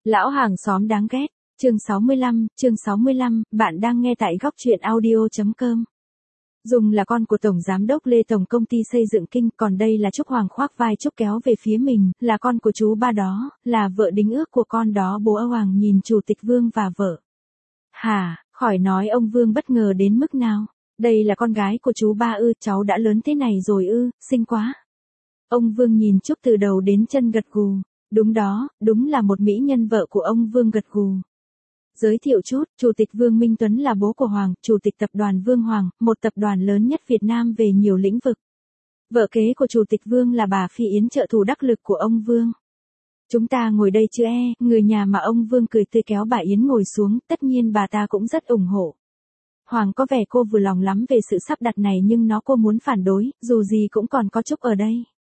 Lão hàng xóm đáng ghét, chương 65, bạn đang nghe tại góc truyện audio.com. Dung là con của Tổng Giám đốc Lê Tổng công ty xây dựng Kinh, còn đây là Trúc Hoàng khoác vai Trúc kéo về phía mình, là con của chú ba đó, là vợ đính ước của con đó. Bố Hoàng nhìn Chủ tịch Vương và vợ. Hả, khỏi nói ông Vương bất ngờ đến mức nào. Đây là con gái của chú ba ư, cháu đã lớn thế này rồi ư, xinh quá. Ông Vương nhìn Trúc từ đầu đến chân gật gù. Đúng đó, đúng là một mỹ nhân. Vợ của ông Vương gật gù. Giới thiệu chút, Chủ tịch Vương Minh Tuấn là bố của Hoàng, Chủ tịch tập đoàn Vương Hoàng, một tập đoàn lớn nhất Việt Nam về nhiều lĩnh vực. Vợ kế của Chủ tịch Vương là bà Phi Yến, trợ thủ đắc lực của ông Vương. Chúng ta ngồi đây chưa người nhà mà ông Vương cười tươi kéo bà Yến ngồi xuống, tất nhiên bà ta cũng rất ủng hộ. Hoàng có vẻ cô vừa lòng lắm về sự sắp đặt này nhưng cô muốn phản đối, dù gì cũng còn có Trúc ở đây.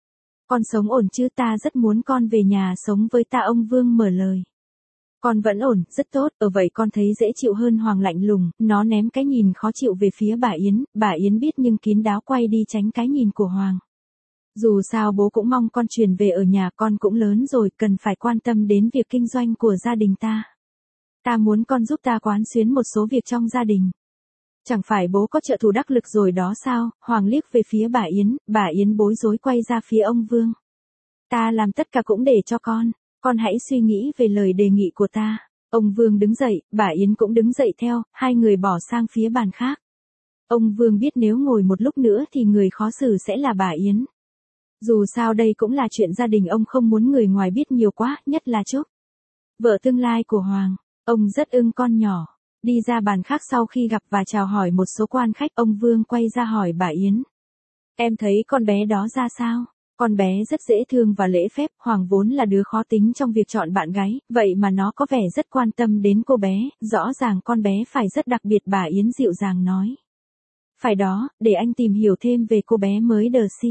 Con sống ổn chứ, ta rất muốn con về nhà sống với ta, ông Vương mở lời. Con vẫn ổn, rất tốt, vậy con thấy dễ chịu hơn. Hoàng lạnh lùng, nó ném cái nhìn khó chịu về phía bà Yến biết nhưng kín đáo quay đi tránh cái nhìn của Hoàng. Dù sao bố cũng mong con chuyển về ở nhà, con cũng lớn rồi, cần phải quan tâm đến việc kinh doanh của gia đình ta. Ta muốn con giúp ta quán xuyến một số việc trong gia đình. Chẳng phải bố có trợ thủ đắc lực rồi đó sao? Hoàng liếc về phía bà Yến bối rối quay ra phía ông Vương. Ta làm tất cả cũng để cho con hãy suy nghĩ về lời đề nghị của ta. Ông Vương đứng dậy, bà Yến cũng đứng dậy theo, hai người bỏ sang phía bàn khác. Ông Vương biết nếu ngồi một lúc nữa thì người khó xử sẽ là bà Yến. Dù sao đây cũng là chuyện gia đình, ông không muốn người ngoài biết nhiều quá, nhất là Trúc, vợ tương lai của Hoàng. Ông rất ưng con nhỏ. Đi ra bàn khác sau khi gặp và chào hỏi một số quan khách, ông Vương quay ra hỏi bà Yến. Em thấy con bé đó ra sao? Con bé rất dễ thương và lễ phép. Hoàng vốn là đứa khó tính trong việc chọn bạn gái, vậy mà nó có vẻ rất quan tâm đến cô bé, rõ ràng con bé phải rất đặc biệt. Bà Yến dịu dàng nói. Phải đó, để anh tìm hiểu thêm về cô bé mới đờ si.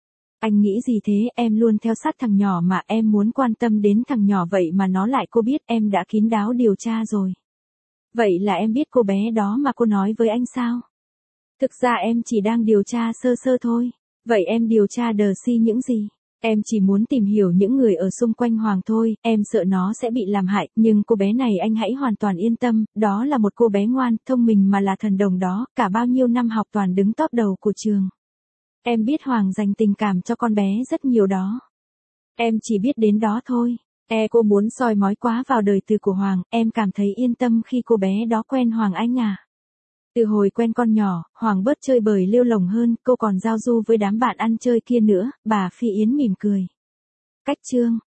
Anh nghĩ gì thế, em luôn theo sát thằng nhỏ mà, em muốn quan tâm đến thằng nhỏ vậy mà nó lại cô biết. Em đã kín đáo điều tra rồi. Vậy là em biết cô bé đó mà cô nói với anh sao? Thực ra em chỉ đang điều tra sơ sơ thôi. Vậy em điều tra đờ si những gì? Em chỉ muốn tìm hiểu những người ở xung quanh Hoàng thôi, em sợ nó sẽ bị làm hại, nhưng cô bé này anh hãy hoàn toàn yên tâm, đó là một cô bé ngoan, thông minh mà là thần đồng đó, cả bao nhiêu năm học toàn đứng top đầu của trường. Em biết Hoàng dành tình cảm cho con bé rất nhiều đó. Em chỉ biết đến đó thôi. Cô muốn soi mói quá vào đời tư của Hoàng, em cảm thấy yên tâm khi cô bé đó quen Hoàng anh à. Từ hồi quen con nhỏ, Hoàng bớt chơi bời lêu lồng hơn, cô còn giao du với đám bạn ăn chơi kia nữa. Bà Phi Yến mỉm cười. Cách chương